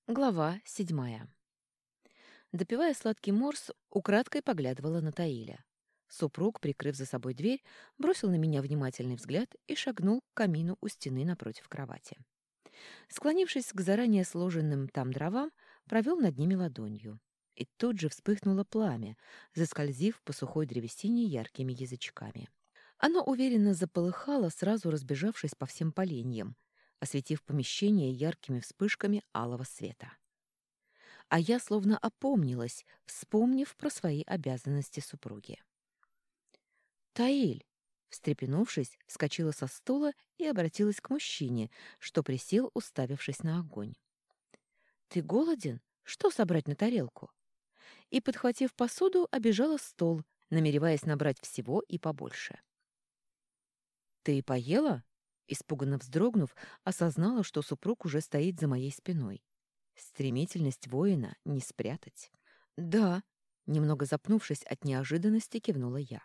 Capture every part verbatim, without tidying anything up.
Глава седьмая. Допивая сладкий морс, украдкой поглядывала на Таиля. Супруг, прикрыв за собой дверь, бросил на меня внимательный взгляд и шагнул к камину у стены напротив кровати. Склонившись к заранее сложенным там дровам, провел над ними ладонью. И тут же вспыхнуло пламя, заскользив по сухой древесине яркими язычками. Оно уверенно заполыхало, сразу разбежавшись по всем поленьям, осветив помещение яркими вспышками алого света. А я словно опомнилась, вспомнив про свои обязанности супруги. «Таиль!» Встрепенувшись, вскочила со стула и обратилась к мужчине, что присел, уставившись на огонь. «Ты голоден? Что собрать на тарелку?» И, подхватив посуду, обежала стол, намереваясь набрать всего и побольше. «Ты поела?» Испуганно вздрогнув, осознала, что супруг уже стоит за моей спиной. Стремительность воина не спрятать. «Да», — немного запнувшись от неожиданности, кивнула я.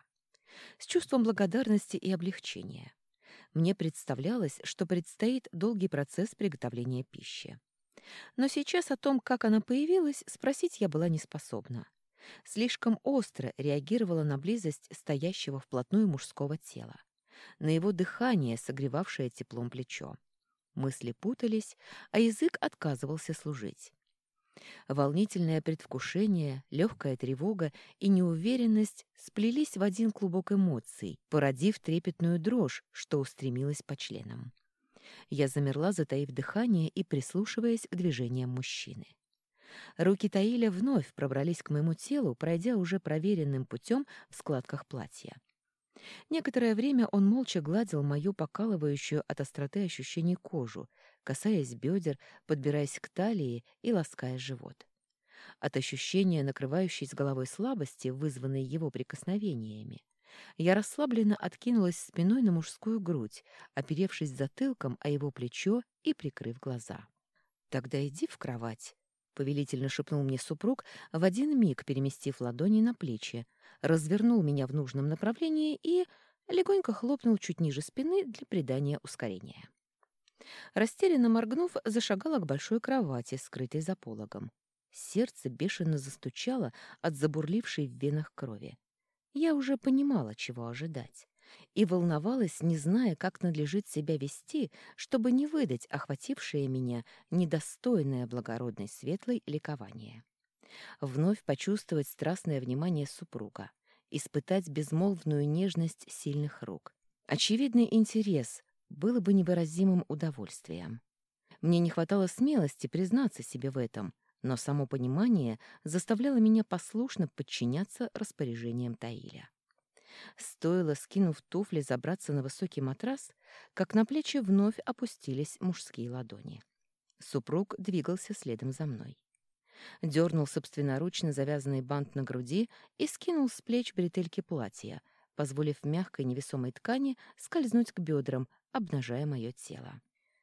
С чувством благодарности и облегчения. Мне представлялось, что предстоит долгий процесс приготовления пищи. Но сейчас о том, как она появилась, спросить я была не способна. Слишком остро реагировала на близость стоящего вплотную мужского тела, на его дыхание, согревавшее теплом плечо. Мысли путались, а язык отказывался служить. Волнительное предвкушение, легкая тревога и неуверенность сплелись в один клубок эмоций, породив трепетную дрожь, что устремилась по членам. Я замерла, затаив дыхание и прислушиваясь к движениям мужчины. Руки Таиля вновь пробрались к моему телу, пройдя уже проверенным путем в складках платья. Некоторое время он молча гладил мою покалывающую от остроты ощущений кожу, касаясь бедер, подбираясь к талии и лаская живот. От ощущения накрывающей с головой слабости, вызванной его прикосновениями, я расслабленно откинулась спиной на мужскую грудь, оперевшись затылком о его плечо и прикрыв глаза. «Тогда иди в кровать», — повелительно шепнул мне супруг, в один миг переместив ладони на плечи, развернул меня в нужном направлении и легонько хлопнул чуть ниже спины для придания ускорения. Растерянно моргнув, зашагала к большой кровати, скрытой за пологом. Сердце бешено застучало от забурлившей в венах крови. Я уже понимала, чего ожидать, и волновалась, не зная, как надлежит себя вести, чтобы не выдать охватившее меня недостойное благородной светлой ликование. Вновь почувствовать страстное внимание супруга, испытать безмолвную нежность сильных рук. Очевидный интерес было бы невыразимым удовольствием. Мне не хватало смелости признаться себе в этом, но само понимание заставляло меня послушно подчиняться распоряжениям Таиля. Стоило, скинув туфли, забраться на высокий матрас, как на плечи вновь опустились мужские ладони. Супруг двигался следом за мной. Дернул собственноручно завязанный бант на груди и скинул с плеч бретельки платья, позволив мягкой невесомой ткани скользнуть к бедрам, обнажая мое тело.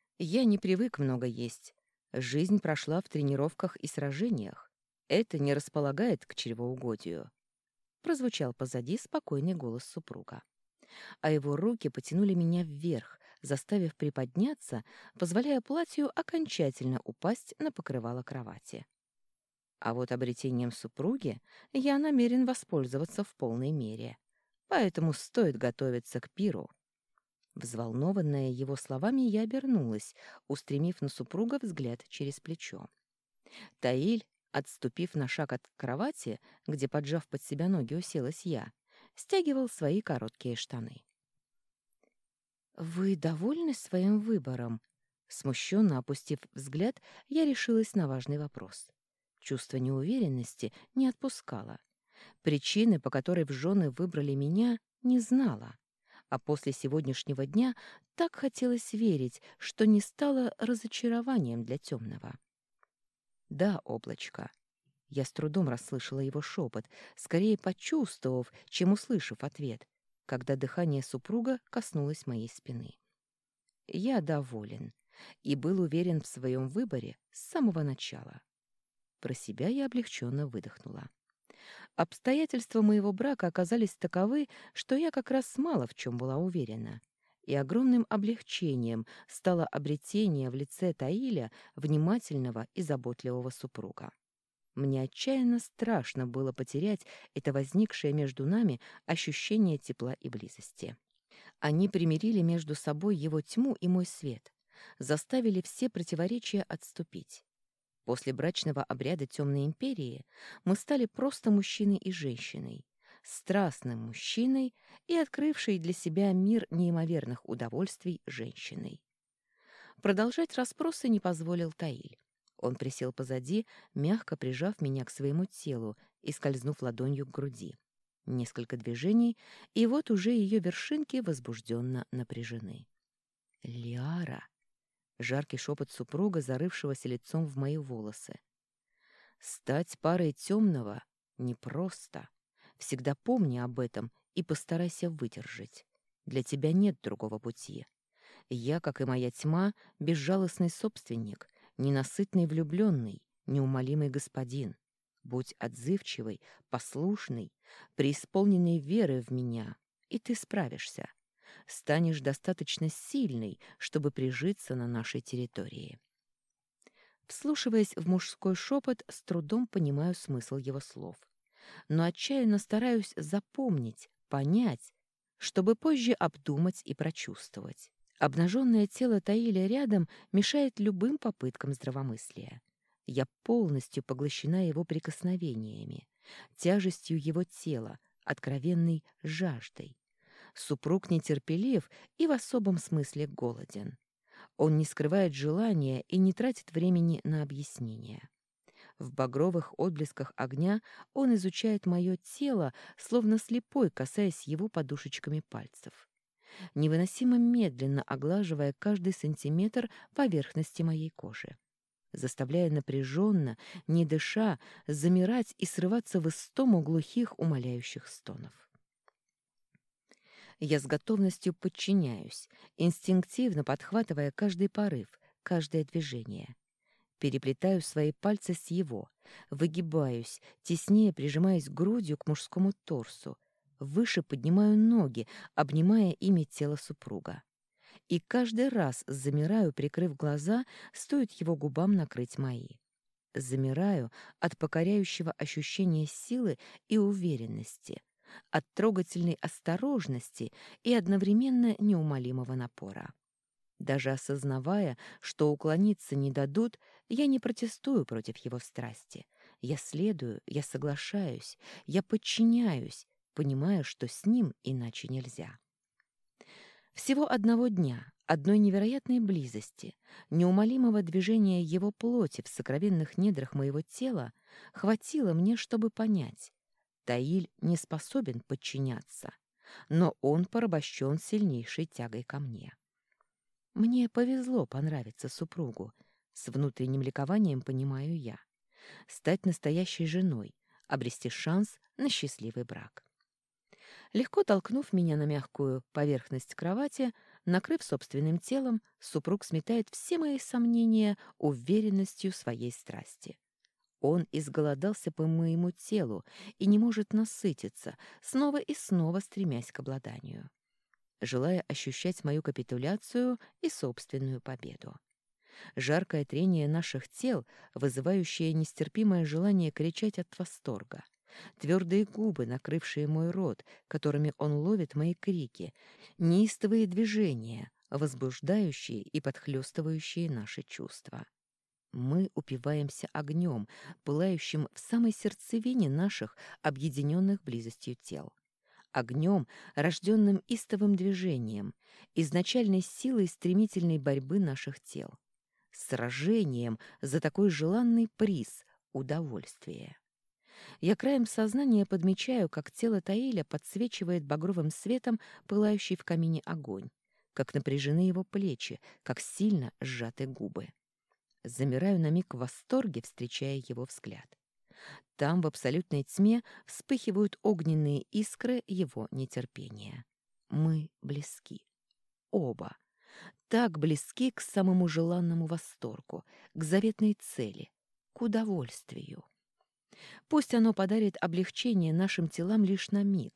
Я не привык много есть. Жизнь прошла в тренировках и сражениях. Это не располагает к чревоугодию. Прозвучал позади спокойный голос супруга. А его руки потянули меня вверх, заставив приподняться, позволяя платью окончательно упасть на покрывало кровати. А вот обретением супруги я намерен воспользоваться в полной мере. Поэтому стоит готовиться к пиру. Взволнованная его словами, я обернулась, устремив на супруга взгляд через плечо. Таиль, отступив на шаг от кровати, где, поджав под себя ноги, уселась я, стягивал свои короткие штаны. «Вы довольны своим выбором?» Смущенно опустив взгляд, я решилась на важный вопрос. Чувство неуверенности не отпускало. Причины, по которой в жены выбрали меня, не знала. А после сегодняшнего дня так хотелось верить, что не стало разочарованием для темного. «Да, облачко». Я с трудом расслышала его шепот, скорее почувствовав, чем услышав ответ, когда дыхание супруга коснулось моей спины. Я доволен и был уверен в своем выборе с самого начала. Про себя я облегченно выдохнула. Обстоятельства моего брака оказались таковы, что я как раз мало в чем была уверена. и огромным облегчением стало обретение в лице Таиля внимательного и заботливого супруга. Мне отчаянно страшно было потерять это возникшее между нами ощущение тепла и близости. Они примирили между собой его тьму и мой свет, заставили все противоречия отступить. После брачного обряда Темной империи мы стали просто мужчиной и женщиной, страстным мужчиной и открывшей для себя мир неимоверных удовольствий женщиной. Продолжать расспросы не позволил Таиль. Он присел позади, мягко прижав меня к своему телу и скользнув ладонью к груди. Несколько движений, и вот уже ее вершинки возбужденно напряжены. «Лиара!» — жаркий шепот супруга, зарывшегося лицом в мои волосы. «Стать парой темного непросто. Всегда помни об этом и постарайся выдержать. Для тебя нет другого пути. Я, как и моя тьма, безжалостный собственник, ненасытный влюбленный, неумолимый господин. Будь отзывчивый, послушный, преисполненный веры в меня, и ты справишься. Станешь достаточно сильной, чтобы прижиться на нашей территории». Вслушиваясь в мужской шепот, с трудом понимаю смысл его слов. Но отчаянно стараюсь запомнить, понять, чтобы позже обдумать и прочувствовать. Обнаженное тело Таиля рядом мешает любым попыткам здравомыслия. Я полностью поглощена его прикосновениями, тяжестью его тела, откровенной жаждой. Супруг нетерпелив и в особом смысле голоден. Он не скрывает желания и не тратит времени на объяснения. В багровых отблесках огня он изучает мое тело, словно слепой, касаясь его подушечками пальцев, невыносимо медленно оглаживая каждый сантиметр поверхности моей кожи, заставляя напряженно, не дыша, замирать и срываться в истому глухих умоляющих стонов. Я с готовностью подчиняюсь, инстинктивно подхватывая каждый порыв, каждое движение. Переплетаю свои пальцы с его, выгибаюсь, теснее прижимаясь грудью к мужскому торсу, выше поднимаю ноги, обнимая ими тело супруга. И каждый раз замираю, прикрыв глаза, стоит его губам накрыть мои. Замираю от покоряющего ощущения силы и уверенности, от трогательной осторожности и одновременно неумолимого напора. Даже осознавая, что уклониться не дадут, я не протестую против его страсти. Я следую, я соглашаюсь, я подчиняюсь, понимая, что с ним иначе нельзя. Всего одного дня, одной невероятной близости, неумолимого движения его плоти в сокровенных недрах моего тела хватило мне, чтобы понять: Таиль не способен подчиняться, но он порабощен сильнейшей тягой ко мне. Мне повезло понравиться супругу, с внутренним ликованием понимаю я. Стать настоящей женой, обрести шанс на счастливый брак. Легко толкнув меня на мягкую поверхность кровати, накрыв собственным телом, супруг сметает все мои сомнения уверенностью своей страсти. Он изголодался по моему телу и не может насытиться, снова и снова стремясь к обладанию, желая ощущать мою капитуляцию и собственную победу. Жаркое трение наших тел, вызывающее нестерпимое желание кричать от восторга, твердые губы, накрывшие мой рот, которыми он ловит мои крики, неистовые движения, возбуждающие и подхлёстывающие наши чувства. Мы упиваемся огнем, пылающим в самой сердцевине наших объединенных близостью тел. Огнем, рожденным истовым движением, изначальной силой стремительной борьбы наших тел. Сражением за такой желанный приз — удовольствие. Я краем сознания подмечаю, как тело Таиля подсвечивает багровым светом пылающий в камине огонь, как напряжены его плечи, как сильно сжаты губы. Замираю на миг в восторге, встречая его взгляд. Там, в абсолютной тьме, вспыхивают огненные искры его нетерпения. Мы близки. Оба. Так близки к самому желанному восторгу, к заветной цели, к удовольствию. Пусть оно подарит облегчение нашим телам лишь на миг,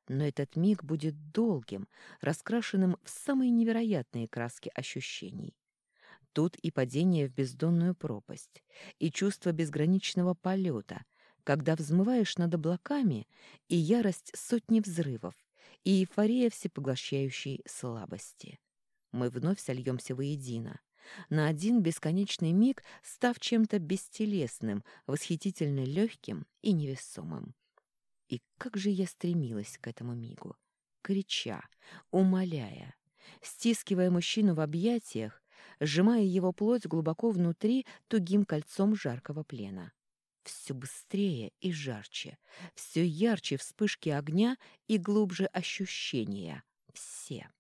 Но этот миг будет долгим, раскрашенным в самые невероятные краски ощущений. Тут и падение в бездонную пропасть, и чувство безграничного полета, когда взмываешь над облаками, и ярость сотни взрывов, и эйфория всепоглощающей слабости. Мы вновь сольемся воедино, на один бесконечный миг став чем-то бестелесным, восхитительно легким и невесомым. И как же я стремилась к этому мигу, крича, умоляя, стискивая мужчину в объятиях, сжимая его плоть глубоко внутри тугим кольцом жаркого плена. Все быстрее и жарче, все ярче вспышки огня и глубже ощущения. Все.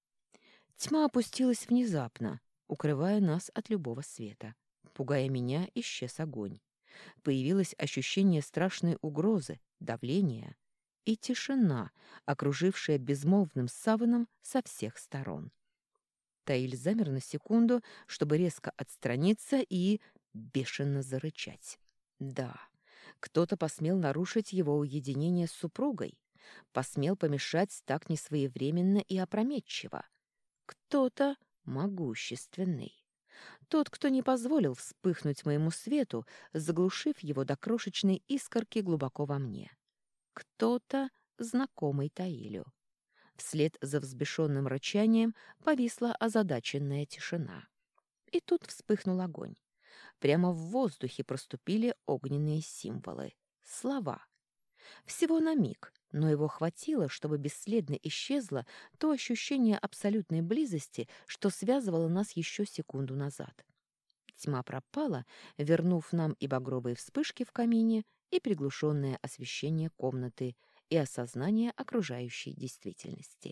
Тьма опустилась внезапно, укрывая нас от любого света. Пугая меня, исчез огонь. Появилось ощущение страшной угрозы, давления и тишина, окружившая безмолвным саваном со всех сторон. Таиль замер на секунду, чтобы резко отстраниться и бешено зарычать. Да, кто-то посмел нарушить его уединение с супругой, посмел помешать так несвоевременно и опрометчиво. Кто-то могущественный. Тот, кто не позволил вспыхнуть моему свету, заглушив его до крошечной искорки глубоко во мне. Кто-то, знакомый Таилю. Вслед за взбешенным рычанием повисла озадаченная тишина. И тут вспыхнул огонь. Прямо в воздухе проступили огненные символы. Слова. Всего на миг, но его хватило, чтобы бесследно исчезло то ощущение абсолютной близости, что связывало нас еще секунду назад. Тьма пропала, вернув нам и багровые вспышки в камине, и приглушенное освещение комнаты, и осознание окружающей действительности.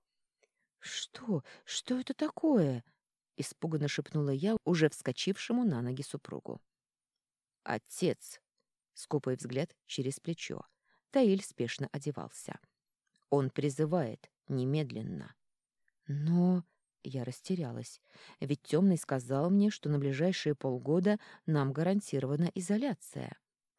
«Что? Что это такое?» — испуганно шепнула я уже вскочившему на ноги супругу. «Отец!» — скупой взгляд через плечо. Таиль спешно одевался. «Он призывает немедленно». «Но...» — я растерялась. «Ведь Темный сказал мне, что на ближайшие полгода нам гарантирована изоляция».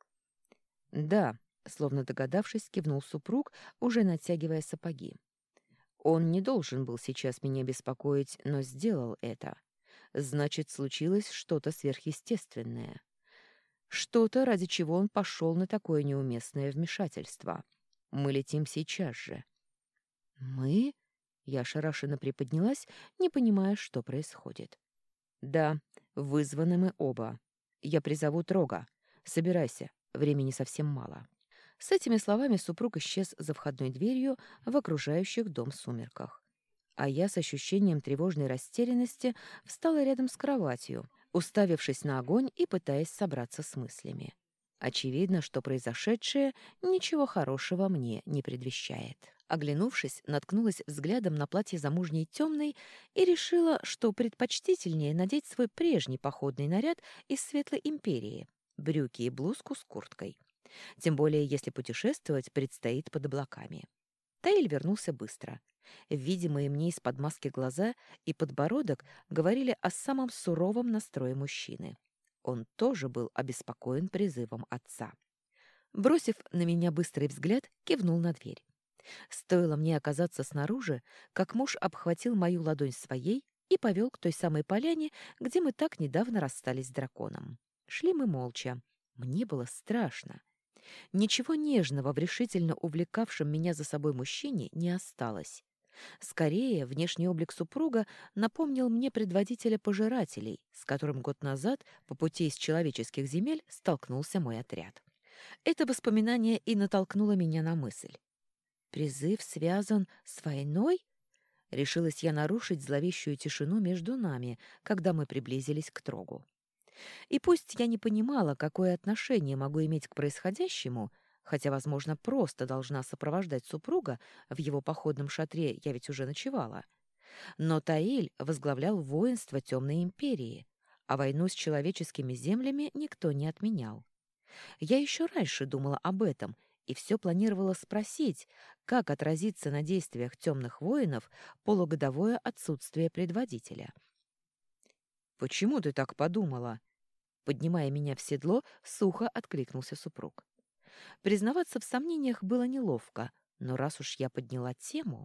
«Да», — словно догадавшись, кивнул супруг, уже натягивая сапоги. «Он не должен был сейчас меня беспокоить, но сделал это. Значит, случилось что-то сверхъестественное. Что-то, ради чего он пошел на такое неуместное вмешательство. Мы летим сейчас же». «Мы?» — я ошарашенно приподнялась, не понимая, что происходит. «Да, вызваны мы оба. Я призову Трога. Собирайся, времени совсем мало». С этими словами супруг исчез за входной дверью в окружающих дом сумерках. А я с ощущением тревожной растерянности встала рядом с кроватью, уставившись на огонь и пытаясь собраться с мыслями. Очевидно, что произошедшее ничего хорошего мне не предвещает. Оглянувшись, наткнулась взглядом на платье замужней темной и решила, что предпочтительнее надеть свой прежний походный наряд из Светлой Империи — брюки и блузку с курткой. Тем более, если путешествовать предстоит под облаками. Таиль вернулся быстро. Видимые мне из-под маски глаза и подбородок говорили о самом суровом настрое мужчины. Он тоже был обеспокоен призывом отца. Бросив на меня быстрый взгляд, кивнул на дверь. Стоило мне оказаться снаружи, как муж обхватил мою ладонь своей и повел к той самой поляне, где мы так недавно расстались с драконом. Шли мы молча. Мне было страшно. Ничего нежного в решительно увлекавшем меня за собой мужчине не осталось. Скорее, внешний облик супруга напомнил мне предводителя пожирателей, с которым год назад по пути из человеческих земель столкнулся мой отряд. Это воспоминание и натолкнуло меня на мысль. «Призыв связан с войной?» Решилась я нарушить зловещую тишину между нами, когда мы приблизились к Трогу. И пусть я не понимала, какое отношение могу иметь к происходящему, хотя, возможно, просто должна сопровождать супруга, в его походном шатре я ведь уже ночевала, но Таиль возглавлял воинство Темной Империи, а войну с человеческими землями никто не отменял. Я еще раньше думала об этом и все планировала спросить, как отразится на действиях темных воинов полугодовое отсутствие предводителя. «Почему ты так подумала?» Поднимая меня в седло, сухо откликнулся супруг. Признаваться в сомнениях было неловко, Но раз уж я подняла тему...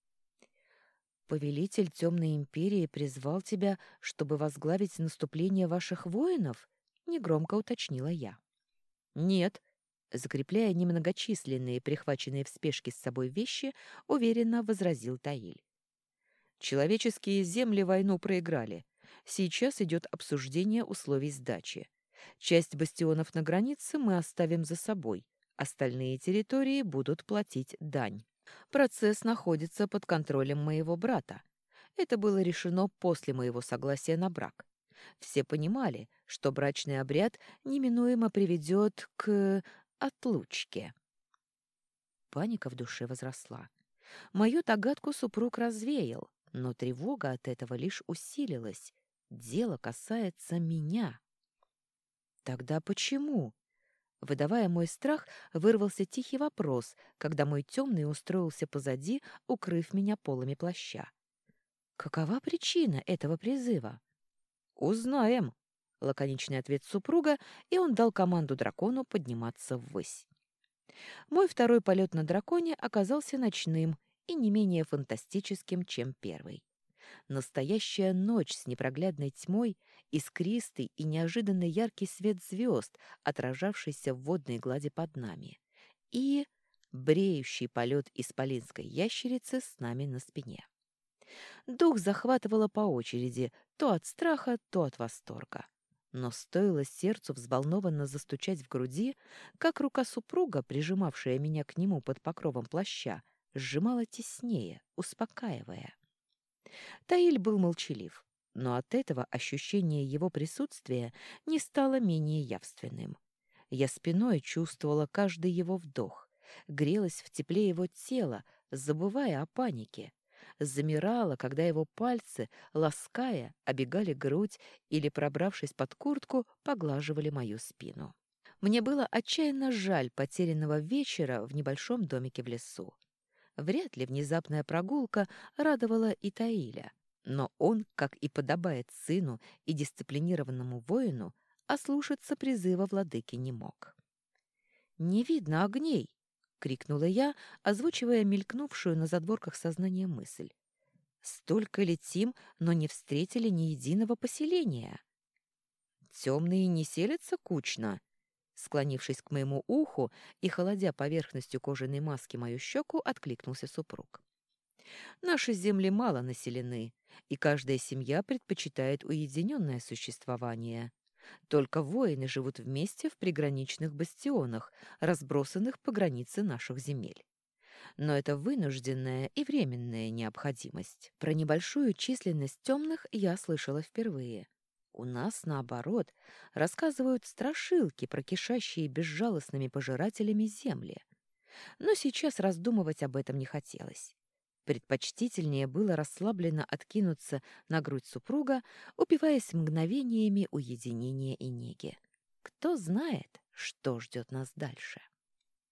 «Повелитель Темной Империи призвал тебя, чтобы возглавить наступление ваших воинов?» — негромко уточнила я. «Нет», — закрепляя немногочисленные, прихваченные в спешке с собой вещи, уверенно возразил Таиль. «Человеческие земли войну проиграли. Сейчас идет обсуждение условий сдачи. Часть бастионов на границе мы оставим за собой, остальные территории будут платить дань. Процесс находится под контролем моего брата. Это было решено после моего согласия на брак. Все понимали, что брачный обряд неминуемо приведет к отлучке». Паника в душе возросла. Мою догадку супруг развеял, но тревога от этого лишь усилилась. Дело касается меня. Тогда почему? Выдавая мой страх, вырвался тихий вопрос, когда мой темный устроился позади, укрыв меня полами плаща. Какова причина этого призыва? «Узнаем», — лаконичный ответ супруга, и он дал команду дракону подниматься ввысь. Мой второй полет на драконе оказался ночным и не менее фантастическим, чем первый. Настоящая ночь с непроглядной тьмой, искристый и неожиданно яркий свет звезд, отражавшийся в водной глади под нами, и бреющий полет исполинской ящерицы с нами на спине. Дух захватывало по очереди, то от страха, то от восторга. Но стоило сердцу взволнованно застучать в груди, как рука супруга, прижимавшая меня к нему под покровом плаща, сжимала теснее, успокаивая. Таиль был молчалив, но от этого ощущение его присутствия не стало менее явственным. Я спиной чувствовала каждый его вдох, грелась в тепле его тела, забывая о панике, замирала, когда его пальцы, лаская, обегали грудь или, пробравшись под куртку, поглаживали мою спину. Мне было отчаянно жаль потерянного вечера в небольшом домике в лесу. Вряд ли внезапная прогулка радовала и Таиля, но он, как и подобает сыну и дисциплинированному воину, ослушаться призыва владыки не мог. «Не видно огней!» — крикнула я, озвучивая мелькнувшую на задворках сознания мысль. «Столько летим, но не встретили ни единого поселения!» «Темные не селятся кучно!» Склонившись к моему уху и холодя поверхностью кожаной маски мою щеку, откликнулся супруг. «Наши земли мало населены, и каждая семья предпочитает уединенное существование. Только воины живут вместе в приграничных бастионах, разбросанных по границе наших земель. Но это вынужденная и временная необходимость. Про небольшую численность темных я слышала впервые. У нас, наоборот, рассказывают страшилки про кишащие безжалостными пожирателями земли. Но сейчас раздумывать об этом не хотелось. Предпочтительнее было расслабленно откинуться на грудь супруга, упиваясь мгновениями уединения и неги. Кто знает, что ждет нас дальше.